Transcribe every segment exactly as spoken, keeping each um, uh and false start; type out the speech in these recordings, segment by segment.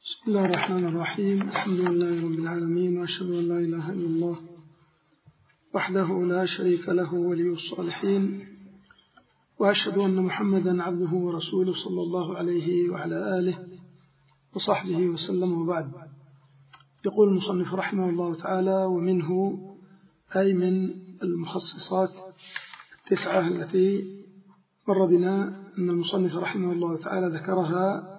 بسم الله الرحمن الرحيم. الحمد لله رب العالمين، وأشهد أن لا إله إلا الله وحده لا شريك له ولي الصالحين، وأشهد أن محمدا عبده ورسوله صلى الله عليه وعلى آله وصحبه وسلم، وبعد. يقول المصنف رحمه الله تعالى: ومنه أي من المخصصات التسعة التي مر بنا أن المصنف رحمه الله تعالى ذكرها.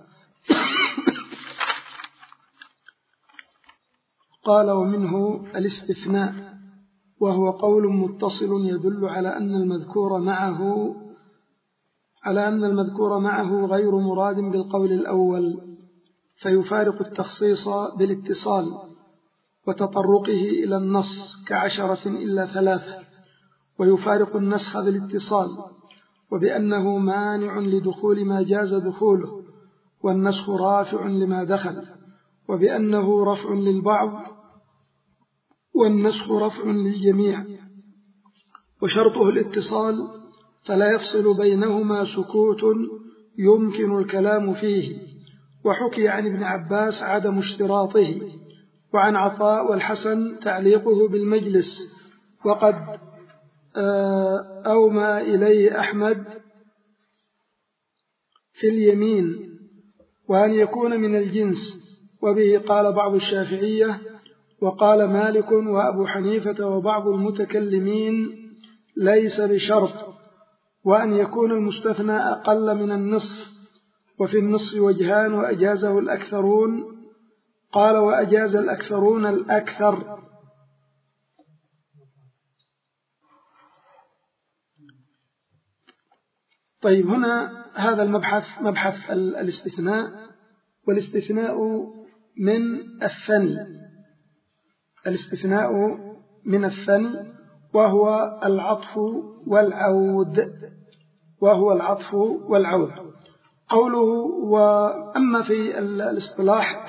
قال: ومنه الاستثناء، وهو قول متصل يدل على أن المذكور معه على أن المذكور معه غير مراد بالقول الأول، فيفارق التخصيص بالاتصال وتطرقه إلى النص كعشرة إلا ثلاثة، ويفارق النسخ بالاتصال وبأنه مانع لدخول ما جاز دخوله، والنسخ رافع لما دخل، وبأنه رفع للبعض والنسخ رفع للجميع، وشرطه الاتصال، فلا يفصل بينهما سكوت يمكن الكلام فيه. وحكي عن ابن عباس عدم اشتراطه، وعن عطاء والحسن تعليقه بالمجلس، وقد أومى إليه أحمد في اليمين، وأن يكون من الجنس، وبه قال بعض الشافعية، وقال مالك وأبو حنيفة وبعض المتكلمين ليس بشرط، وأن يكون المستثنى أقل من النصف، وفي النصف وجهان وأجازه الأكثرون. قال: وأجاز الأكثرون الأكثر. طيب، هنا هذا المبحث مبحث الاستثناء، والاستثناء من الثني الاستثناء من الثني وهو العطف والعود وهو العطف والعود قوله. وأما في الاصطلاح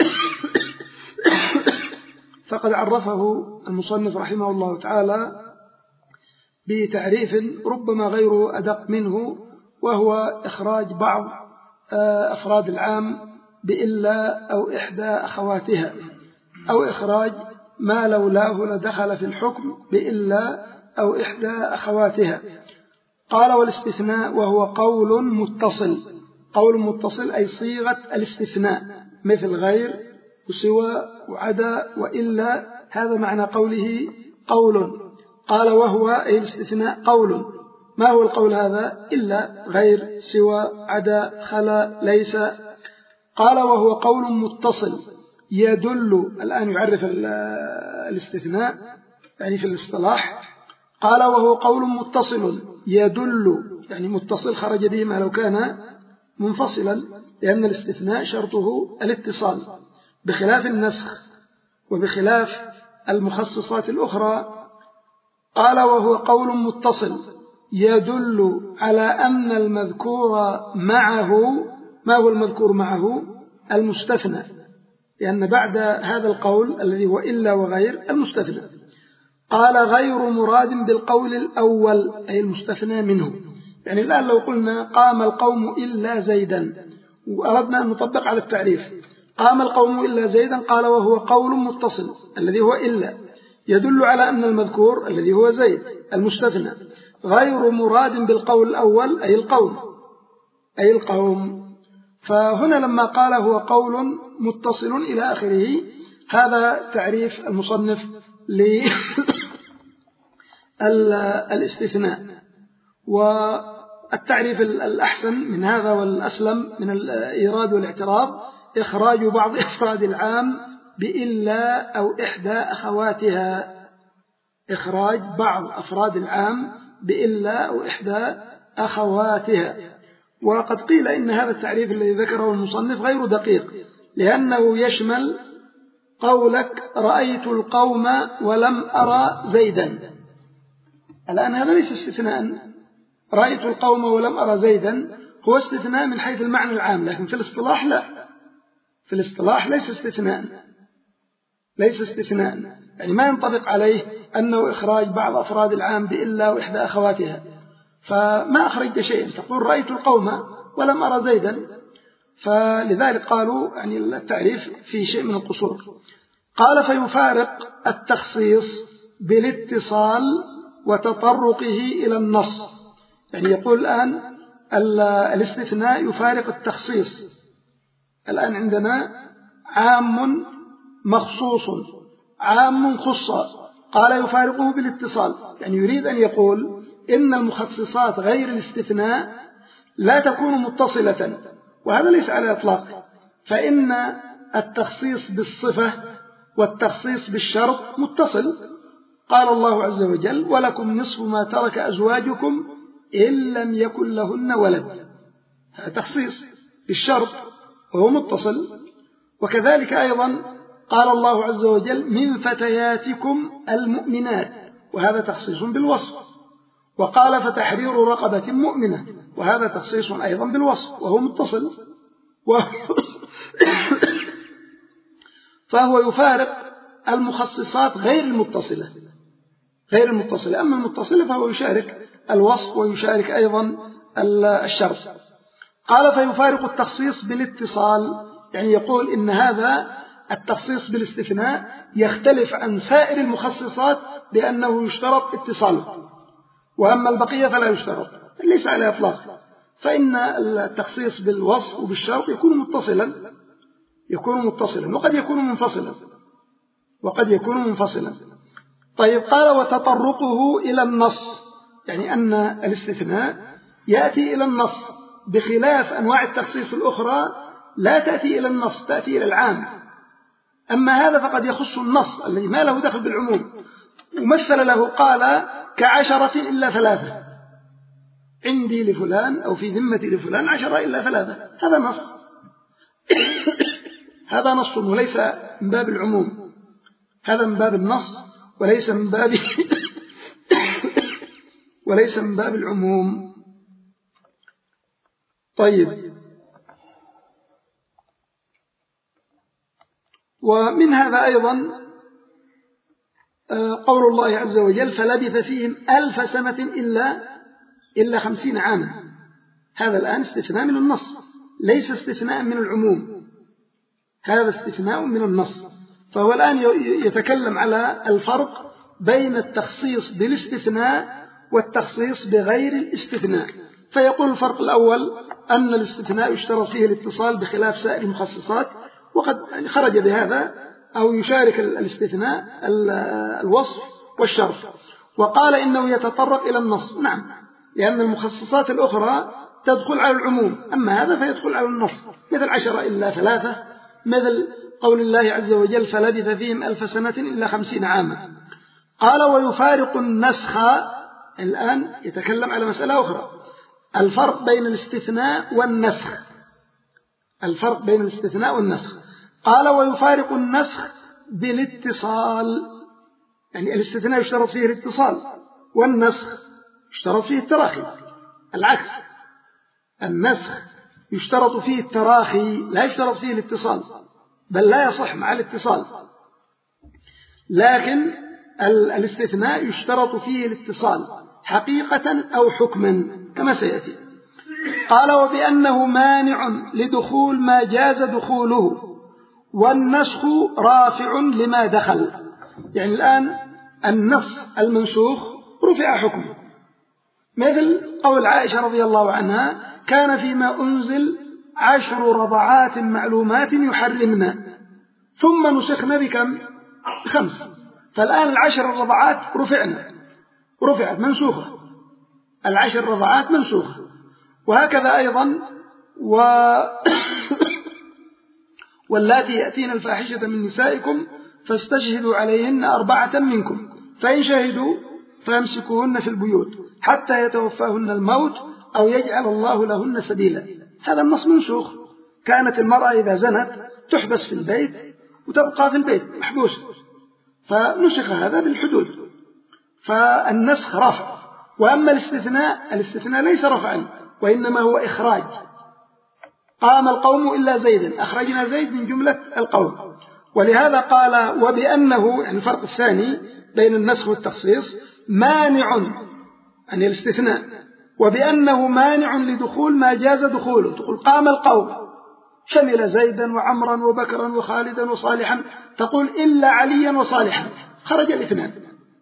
فقد عرفه المصنف رحمه الله تعالى بتعريف ربما غير أدق منه، وهو إخراج بعض أفراد العام بإلا أو إحدى أخواتها، أو إخراج ما لولاه لدخل في الحكم بإلا أو إحدى أخواتها. قال: والاستثناء وهو قول متصل. قول متصل أي صيغة الاستثناء، مثل غير وسوى وعدا وإلا، هذا معنى قوله قول. قال: وهو أي الاستثناء قول. ما هو القول هذا؟ إلا، غير، سوى، عدا، خلا، ليس. قال: وهو قول متصل يدل. الآن يعرف الاستثناء يعني في الاصطلاح. قال: وهو قول متصل يدل، يعني متصل خرج به ما لو كان منفصلا، لأن الاستثناء شرطه الاتصال، بخلاف النسخ وبخلاف المخصصات الأخرى. قال: وهو قول متصل يدل على أن المذكور معه. ما هو المذكور معه؟ المستثنى، لأن بعد هذا القول الذي هو إلا وغير المستثنى. قال: غير مراد بالقول الأول، أي المستثنى منه. يعني الآن لو قلنا قام القوم إلا زيدا، وأردنا أن نطبق على التعريف، قام القوم إلا زيدا، قال: وهو قول متصل الذي هو إلا يدل على أن المذكور الذي هو زيد المستثنى غير مراد بالقول الأول، أي القوم أي القوم. فهنا لما قال هو قول متصل إلى آخره، هذا تعريف المصنف للاستثناء. والتعريف الأحسن من هذا والأسلم من الإيراد والاعتراض إخراج بعض أفراد العام بإلا أو إحدى أخواتها. إخراج بعض أفراد العام بإلا أو إحدى أخواتها. وقد قيل إن هذا التعريف الذي ذكره المصنف غير دقيق، لأنه يشمل قولك رأيت القوم ولم أرى زيدا. الآن هذا ليس استثناء، رأيت القوم ولم أرى زيدا هو استثناء من حيث المعنى العام، لكن في الاصطلاح لا، في الاصطلاح ليس استثناء ليس استثناء يعني ما ينطبق عليه أنه إخراج بعض أفراد العام بإلا وإحدى أخواتها. فما أخرجت شيئا، تقول رأيت القوم ولم أرى زيدا، فلذلك قالوا يعني التعريف في شيء من القصور. قال فيفارق التخصيص بالاتصال وتطرقه إلى النص. يعني يقول الآن الاستثناء يفارق التخصيص. الآن عندنا عام مخصوص، عام خص، قال يفارقه بالاتصال، يعني يريد أن يقول إن المخصصات غير الاستثناء لا تكون متصلة، وهذا ليس على إطلاق، فإن التخصيص بالصفة والتخصيص بالشرط متصل. قال الله عز وجل ولكم نصف ما ترك أزواجكم إن لم يكن لهن ولد، هذا تخصيص بالشرط وهو متصل. وكذلك أيضا قال الله عز وجل من فتياتكم المؤمنات، وهذا تخصيص بالوصف. وقال فتحرير رقبة مؤمنة، وهذا تخصيص أيضا بالوصف وهو متصل. فهو يفارق المخصصات غير المتصلة غير المتصلة أما المتصلة فهو يشارك الوصف ويشارك أيضا الشرط. قال فيفارق التخصيص بالاتصال، يعني يقول إن هذا التخصيص بالاستثناء يختلف عن سائر المخصصات لأنه يشترط اتصاله، وأما البقية فلا يشترط، ليس على إطلاق. فإن التخصيص بالوصف وبالشرط يكون متصلا يكون متصلا وقد يكون منفصلا وقد يكون منفصلا. طيب قال وتطرقه إلى النص، يعني أن الاستثناء يأتي إلى النص بخلاف أنواع التخصيص الأخرى لا تأتي إلى النص، تأتي إلى العام. أما هذا فقد يخص النص الذي ما له دخل بالعموم، ومثل له قال كعشرة إلا ثلاثة، عندي لفلان أو في ذمتي لفلان عشرة إلا ثلاثة، هذا نص هذا نص وليس من باب العموم، هذا من باب النص وليس من باب وليس من باب العموم. طيب ومن هذا أيضا قول الله عز وجل فلبث فيهم ألف سنة إلا إلا خمسين عاما، هذا الآن استثناء من النص ليس استثناء من العموم، هذا استثناء من النص. فهو الآن يتكلم على الفرق بين التخصيص بالاستثناء والتخصيص بغير الاستثناء. فيقول الفرق الأول أن الاستثناء يشترط فيه الاتصال بخلاف سائر المخصصات، وقد خرج بهذا أو يشارك الاستثناء الوصف والشرط. وقال إنه يتطرق إلى النص، نعم، لأن المخصصات الأخرى تدخل على العموم، أما هذا فيدخل على النص، مثل عشرة إلا ثلاثة، مثل قول الله عز وجل فلبث فيهم ألف سنة إلا خمسين عاما. قال ويفارق النسخ، الآن يتكلم على مسألة أخرى، الفرق بين الاستثناء والنسخ الفرق بين الاستثناء والنسخ. قال ويفارق النسخ بالاتصال، يعني الاستثناء يشترط فيه الاتصال، والنسخ يشترط فيه التراخي، العكس، النسخ يشترط فيه التراخي لا يشترط فيه الاتصال، بل لا يصح مع الاتصال، لكن الاستثناء يشترط فيه الاتصال حقيقة أو حكما كما سيأتي. قال وبأنه مانع لدخول ما جاز دخوله، والنسخ رافع لما دخل، يعني الآن النص المنسوخ رفع حكمه، مثل قول عائشة رضي الله عنها كان فيما أنزل عشر رضعات معلومات يحرمنا ثم نسخنا بكم؟ خمس، فالآن العشر الرضعات رفعنا رفعت منسوخة، العشر رضعات منسوخة. وهكذا أيضا و... واللاتي يأتين الفاحشة من نسائكم فاستشهدوا عليهن أربعة منكم فإن شهدوا فامسكوهن في البيوت حتى يتوفاهن الموت أو يجعل الله لهن سبيلا. هذا النص منسوخ، كانت المرأة إذا زنت تحبس في البيت وتبقى في البيت محبوسة، فنسخ هذا بالحدود، فالنسخ رفع. وأما الاستثناء الاستثناء ليس رفعا وإنما هو إخراج، قام القوم إلا زيدا، أخرجنا زيد من جملة القوم. ولهذا قال وبأنه، يعني الفرق الثاني بين النسخ والتخصيص، مانع يعني الاستثناء، وبأنه مانع لدخول ما جاز دخوله، تقول قام القوم شمل زيدا وعمرا وبكرا وخالدا وصالحا، تقول إلا عليا وصالحا، خرج الاثنان،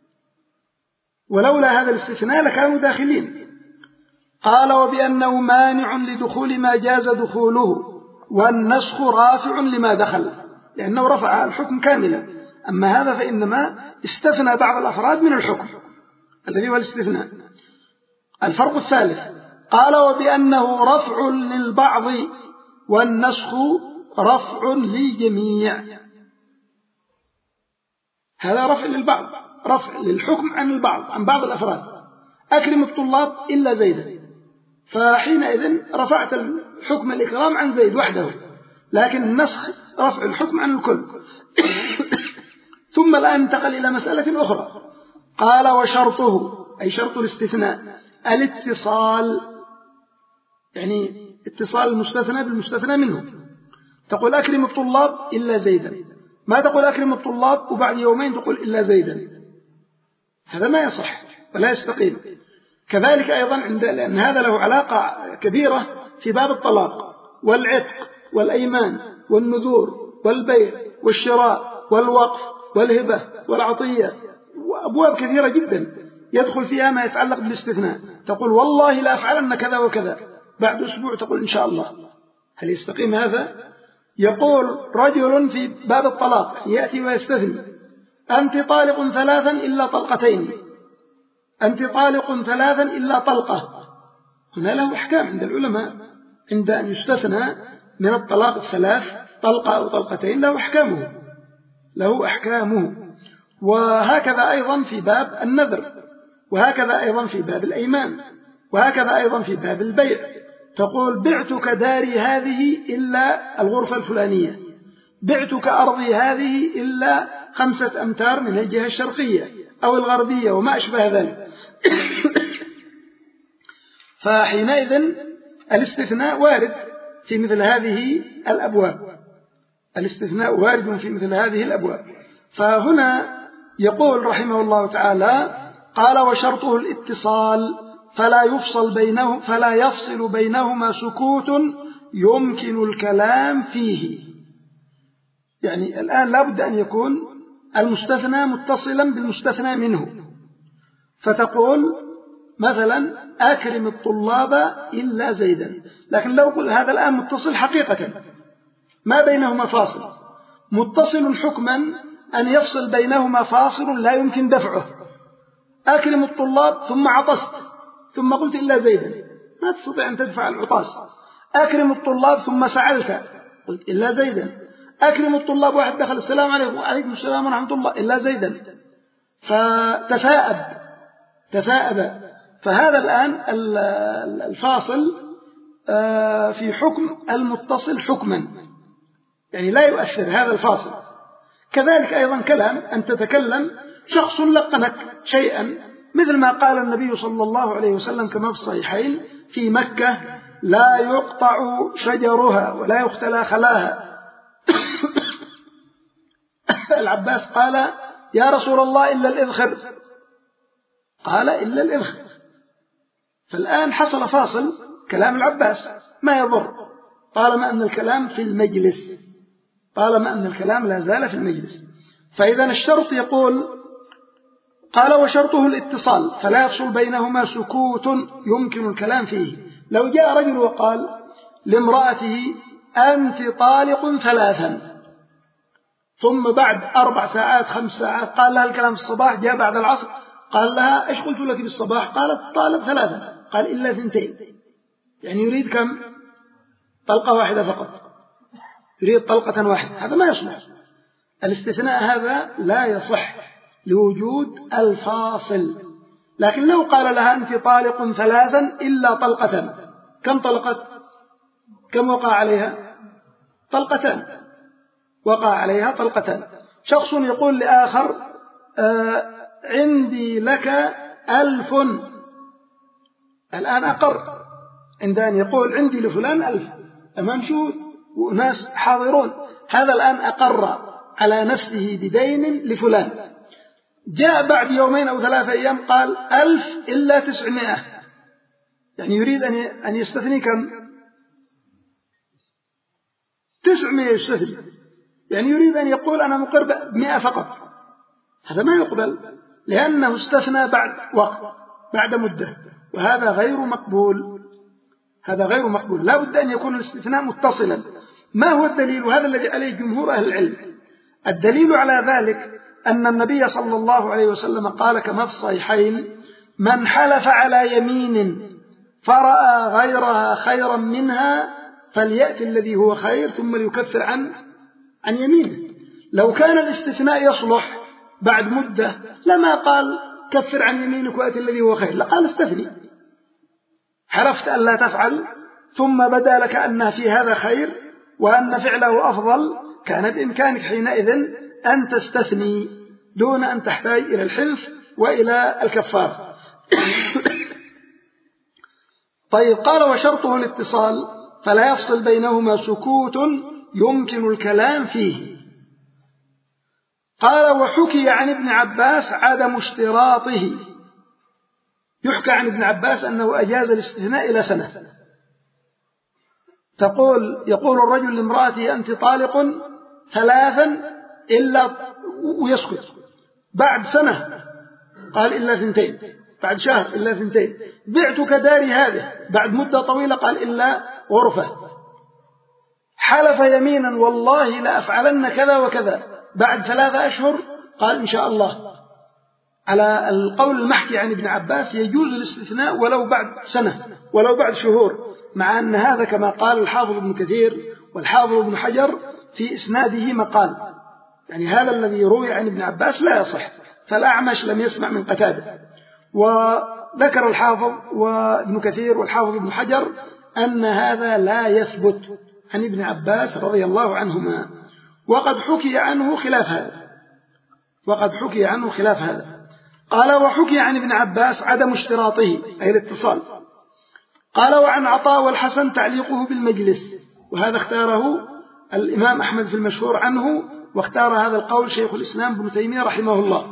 ولولا هذا الاستثناء لكانوا داخلين. قال وبأنه مانع لدخول ما جاز دخوله، والنسخ رافع لما دخل، لأنه رفع الحكم كاملا. أما هذا فإنما استثنى بعض الأفراد من الحكم الذي هو الاستثناء. الفرق الثالث قال وبأنه رفع للبعض والنسخ رفع للجميع. هذا رفع للبعض، رفع للحكم عن البعض، عن بعض الأفراد. أكرم الطلاب إلا زيدا، فحينئذ رفعت الحكم الإكرام عن زيد وحده، لكن النسخ رفع الحكم عن الكل. ثم الآن انتقل إلى مسألة أخرى، قال وشرطه، أي شرط الاستثناء، الاتصال، يعني اتصال المستثنى بالمستثنى منه. تقول أكرم الطلاب إلا زيدا، ما تقول أكرم الطلاب وبعد يومين تقول إلا زيدا، هذا ما يصح ولا يستقيم. كذلك أيضا عند، لأن هذا له علاقة كبيرة في باب الطلاق والعتق والأيمان والنذور والبيع والشراء والوقف والهبة والعطية، وأبواب كثيرة جدا يدخل فيها ما يتعلق بالاستثناء. تقول والله لا أفعلن كذا وكذا، بعد أسبوع تقول إن شاء الله، هل يستقيم هذا؟ يقول رجل في باب الطلاق يأتي ويستثني أنت طالق ثلاثا إلا طلقتين، أنت طالق ثلاثا إلا طلقة. هنا له أحكام عند العلماء، عند أن يستثنى من الطلاق الثلاث طلقة أو طلقتين له أحكامه، له أحكامه. وهكذا أيضا في باب النذر، وهكذا أيضا في باب الأيمان، وهكذا أيضا في باب البيع. تقول بعتك داري هذه إلا الغرفة الفلانية، بعتك أرضي هذه إلا خمسة أمتار من الجهة الشرقية أو الغربية وما أشبه ذلك. فحينئذ الاستثناء وارد في مثل هذه الأبواب، الاستثناء وارد في مثل هذه الأبواب. فهنا يقول رحمه الله تعالى قال وشرطه الاتصال فلا يفصل بينهم فلا يفصل بينهما سكوت يمكن الكلام فيه. يعني الآن لابد أن يكون المستثنى متصلا بالمستثنى منه، فتقول مثلا أكرم الطلاب إلا زيدا، لكن لو قل هذا الآن متصل حقيقة ما بينهما فاصل، متصل حكما أن يفصل بينهما فاصل لا يمكن دفعه. أكرم الطلاب ثم عطست ثم قلت إلا زيدا، ما تستطيع أن تدفع العطاس. أكرم الطلاب ثم سعلت قلت إلا زيدا. أكرم الطلاب واحد دخل السلام عليكم وعليكم السلام ورحمة الله إلا زيدا، فتفاءب تفاءب. فهذا الآن الفاصل في حكم المتصل حكما، يعني لا يؤثر هذا الفاصل. كذلك أيضا كلام أن تتكلم شخص لقنك شيئا، مثل ما قال النبي صلى الله عليه وسلم كما في الصحيحين في مكة لا يقطع شجرها ولا يختلى خلاها. العباس قال يا رسول الله إلا الإذخر، قال إلا الإذخر. فالآن حصل فاصل كلام العباس ما يضر طالما أن الكلام في المجلس، طالما أن الكلام لا زال في المجلس. فإذا الشرط يقول قال وشرطه الاتصال فلا يفصل بينهما سكوت يمكن الكلام فيه. لو جاء رجل وقال لامرأته أنت طالق ثلاثا، ثم بعد أربع ساعات خمس ساعات قال لها الكلام في الصباح، جاء بعد العصر قال لها إيش قلت لك بالصباح؟ قالت طالق ثلاثا، قال إلا ثنتين، يعني يريد كم؟ طلقة واحدة فقط، يريد طلقة واحدة. هذا ما يصلح، الاستثناء هذا لا يصح لوجود الفاصل. لكن لو قال لها أنت طالق ثلاثا إلا طلقة، كم طلقت؟ كم وقع عليها؟ طلقتان، وقع عليها طلقتان. شخص يقول لآخر آه عندي لك ألف، الآن أقر عند أن يقول عندي لفلان ألف أمام شهود وناس حاضرون، هذا الآن أقر على نفسه بدين لفلان. جاء بعد يومين أو ثلاثة أيام قال ألف إلا تسعمائة، يعني يريد أن يستثني كم؟ تسعمائة يستثني، يعني يريد أن يقول أنا مقر بمئة فقط، هذا ما يقبل لأنه استثنى بعد وقت بعد مدة، وهذا غير مقبول. هذا غير مقبول، لا بد أن يكون الاستثناء متصلا. ما هو الدليل؟ وهذا الذي عليه جمهور أهل العلم. الدليل على ذلك أن النبي صلى الله عليه وسلم قال كما في الصحيحين: من حلف على يمين فرأى غيرها خيرا منها فليأتي الذي هو خير ثم ليكفر عن عن يمينه. لو كان الاستثناء يصلح بعد مدة لما قال كفر عن يمينك وأتي الذي هو خير، لقال استثني. حلفت أن لا تفعل ثم بدا لك أن في هذا خير وأن فعله أفضل، كان بإمكانك حينئذ أن تستثني دون أن تحتاج إلى الحلف وإلى الكفار. طيب، قال: وشرطه الاتصال فلا يفصل بينهما سكوت يمكن الكلام فيه. قال: وحكي عن ابن عباس عدم اشتراطه. يحكى عن ابن عباس أنه أجاز الاستثناء إلى سنة. تقول يقول الرجل لامرأته: أنت طالق ثلاثا إلا، ويسكت. بعد سنة قال: إلا ثنتين. بعد شهر: إلا ثنتين. بعتك داري هذه. بعد مدة طويلة قال: إلا غرفة. حلف يمينا: والله لأفعلن كذا وكذا. بعد ثلاثة أشهر قال: إن شاء الله. على القول المحكي عن ابن عباس يجوز الاستثناء ولو بعد سنة ولو بعد شهور، مع أن هذا كما قال الحافظ ابن كثير والحافظ ابن حجر في إسناده مقال، يعني هذا الذي روي عن ابن عباس لا يصح، فالأعمش لم يسمع من قتادة. وذكر الحافظ وابن كثير والحافظ ابن حجر أن هذا لا يثبت عن ابن عباس رضي الله عنهما، وقد حكي عنه خلاف هذا وقد حكي عنه خلاف هذا. قال: وحكي عن ابن عباس عدم اشتراطه أي الاتصال. قال: وعن عطاء والحسن تعليقه بالمجلس، وهذا اختاره الإمام أحمد في المشهور عنه، واختار هذا القول شيخ الإسلام ابن تيمية رحمه الله،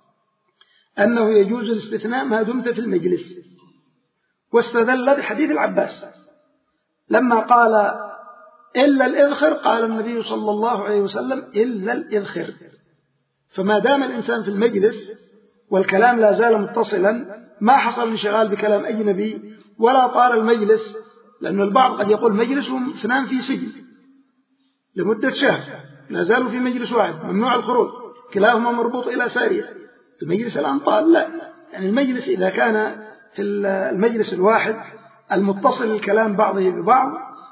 أنه يجوز الاستثناء ما دمت في المجلس. واستدل بحديث العباس لما قال: إلا الإذخر، قال النبي صلى الله عليه وسلم: إلا الإذخر. فما دام الإنسان في المجلس والكلام لا زال متصلا، ما حصل انشغال بكلام أجنبي ولا طال المجلس، لأن البعض قد يقول مجلس واثنان في سجن لمدة شهر لا زالوا في مجلس واحد ممنوع الخروج، كلاهما مربوط إلى سارية. المجلس الآن طال، لا، يعني المجلس إذا كان في المجلس الواحد المتصل الكلام بعضه ببعض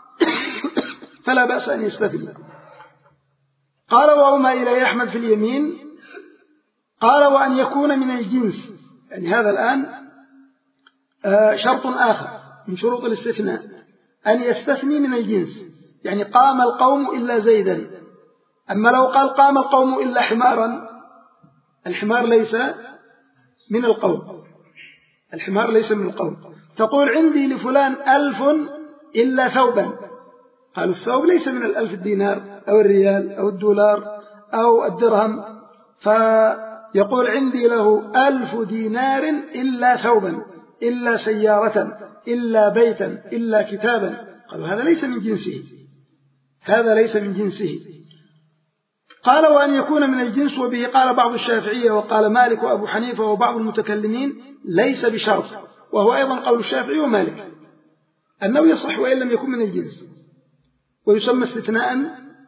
فلا بأس أن يستثني. قال: وأومى إلى أحمد في اليمين. قال: وأن يكون من الجنس، يعني هذا الآن شرط آخر من شروط الاستثناء، أن يستثني من الجنس، يعني قام القوم إلا زيدا. أما لو قال قام القوم إلا حمارا، الحمار ليس من القوم الحمار ليس من القوم. تقول: عندي لفلان ألف إلا ثوبا، قالوا الثوب ليس من الألف الدينار أو الريال أو الدولار أو الدرهم، فيقول: عندي له ألف دينار إلا ثوبا إلا سيارة إلا بيتا إلا كتابا. قالوا هذا ليس من جنسه هذا ليس من جنسه. قال: وأن يكون من الجنس، وبه قال بعض الشافعية وقال مالك وأبو حنيفة وبعض المتكلمين ليس بشرط، وهو أيضا قول الشافعي ومالك أنه يصح وإن لم يكن من الجنس، ويسمى استثناء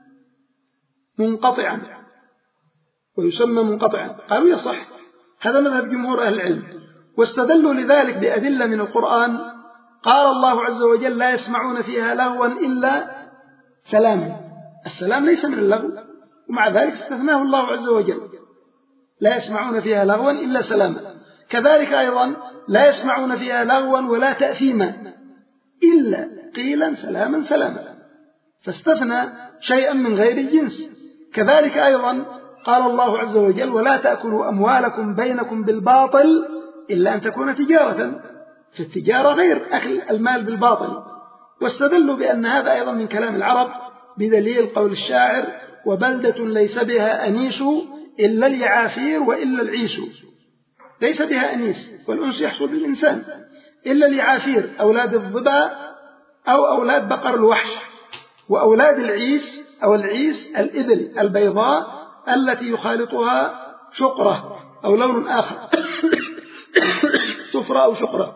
منقطعا ويسمى منقطعا قالوا يصح. هذا مذهب جمهور أهل العلم، واستدلوا لذلك بأدلة من القرآن. قال الله عز وجل: لا يسمعون فيها لغوا إلا سلاما. السلام ليس من اللغو، ومع ذلك استثناه الله عز وجل: لا يسمعون فيها لغوا إلا سلاما. كذلك أيضا لا يسمعون فيها لغوا ولا تأثيما إلا قيلا سلاما سلاما، فاستثنى شيئا من غير الجنس. كذلك أيضا قال الله عز وجل: ولا تأكلوا أموالكم بينكم بالباطل إلا أن تكون تجارة، فالتجارة غير أكل المال بالباطل. واستدلوا بأن هذا أيضا من كلام العرب بدليل قول الشاعر: وبلدة ليس بها أنيس إلا اليعافير وإلا العيس. ليس بها أنيس، والأنس يحصل بالإنسان، إلا اليعافير أولاد الظباء أو أولاد بقر الوحش، وأولاد العيس أو العيس الإبل البيضاء التي يخالطها شقرة أو لون آخر صفرة أو شقرة.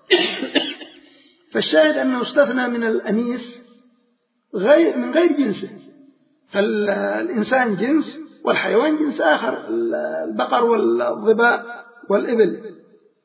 فالشاهد أنه استثنى من الأنيس غير من غير جنسه، فالإنسان جنس والحيوان جنس آخر، البقر والظباء والإبل.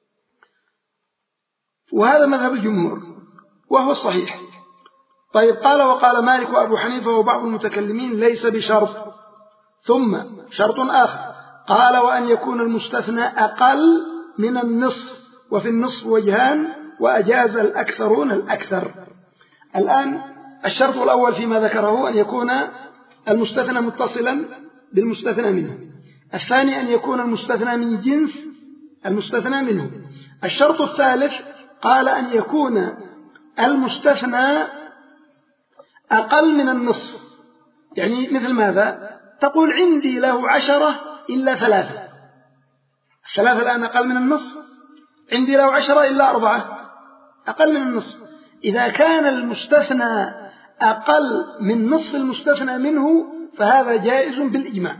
وهذا مذهب الجمهور وهو الصحيح. طيب قال وقال مالك وأبو حنيفة وبعض المتكلمين ليس بشرط. ثم شرط آخر قال وأن يكون المستثنى أقل من النصف، وفي النصف وجهان وأجاز الأكثرون الأكثر. الآن الشرط الأول فيما ذكره أن يكون المستثنى متصلا بالمستثنى منه. الثاني أن يكون المستثنى من جنس المستثنى منه. الشرط الثالث قال أن يكون المستثنى أقل من النصف. يعني مثل ماذا؟ تقول عندي له عشرة إلا ثلاثة، الثلاثة الآن أقل من النصف، عندي له عشرة إلا أربعة أقل من النصف. إذا كان المستثنى أقل من نصف المستثنى منه فهذا جائز بالإجماع،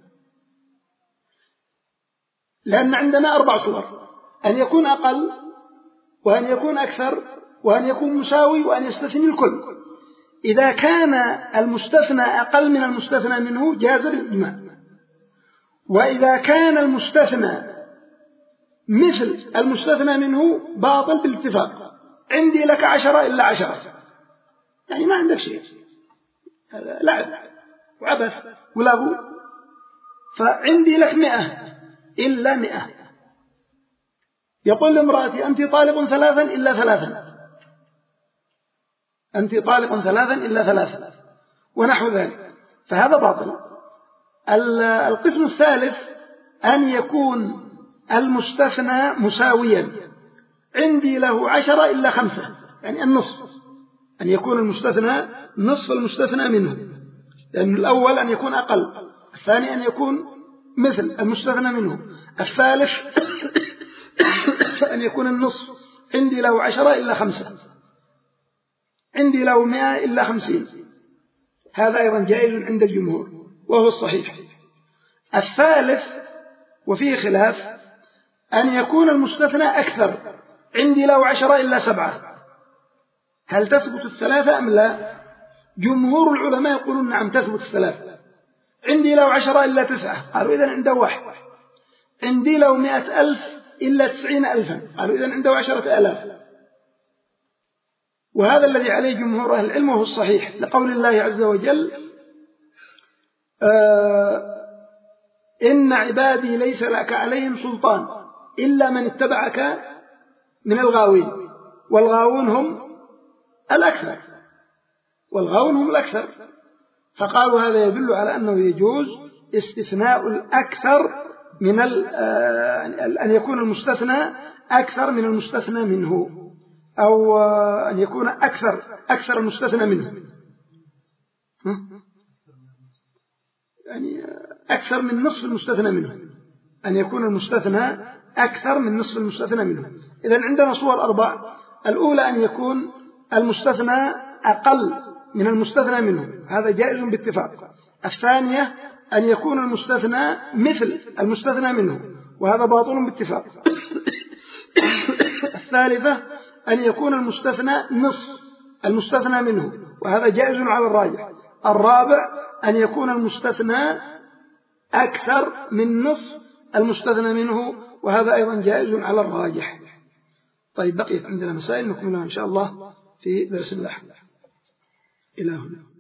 لأن عندنا أربع صور: أن يكون أقل، وأن يكون أكثر، وأن يكون مساوي، وأن يستثني الكل. إذا كان المستثنى أقل من المستثنى منه جاز بالإجماع، وإذا كان المستثنى مثل المستثنى منه باطل بالاتفاق. عندي لك عشرة إلا عشرة، يعني ما عندك شيء، هذا لعب وعبث ولغو. فعندي لك مئة إلا مئة. يقول لامرأتي أنت طالق ثلاثا إلا ثلاثا، أنت طالق ثلاثا إلا ثلاثا، ونحو ذلك، فهذا باطل. القسم الثالث أن يكون المستثنى مساويا، عندي له عشرة إلا خمسة، يعني النصف، أن يكون المستثنى نصف المستثنى منه، لأن الأول أن يكون أقل، الثاني أن يكون مثل المستثنى منه، الثالث أن يكون النصف، عندي له عشرة إلا خمسة، عندي له مئة إلا خمسين. هذا أيضا جائز عند الجمهور وهو الصحيح. الثالث وفيه خلاف أن يكون المستثنى أكثر، عندي له عشرة إلا سبعة، هل تثبت الثلاثة أم لا؟ جمهور العلماء يقولون نعم تثبت الثلاثة. عندي له عشرة إلا تسعة، قالوا إذن عنده واحد. عندي له مئة ألف إلا تسعين ألفا، قالوا إذن عنده عشرة آلاف. وهذا الذي عليه جمهور أهل العلم وهو الصحيح، لقول الله عز وجل آه إن عبادي ليس لك عليهم سلطان إلا من اتبعك من الغاوين، والغاوون هم الأكثر، والغاوون هم الأكثر. فقالوا هذا يدل على أنه يجوز استثناء الأكثر من أن يكون المستثنى أكثر من المستثنى منه، أو أن يكون أكثر أكثر المستثنى منه، يعني أكثر من نصف المستثنى منه، أن يكون المستثنى أكثر من نصف المستثنى منه. إذن عندنا صور أربع: الأولى أن يكون المستثنى أقل من المستثنى منه، هذا جائز باتفاق. الثانية أن يكون المستثنى مثل المستثنى منه، وهذا باطل باتفاق. الثالثة أن يكون المستثنى نصف المستثنى منه، وهذا جائز على الراجح. الرابع أن يكون المستثنى أكثر من نصف المستثنى منه، وهذا أيضا جائز على الراجح. طيب بقيت عندنا مسائل نكملها إن شاء الله في درس اللاحق. إلى هنا.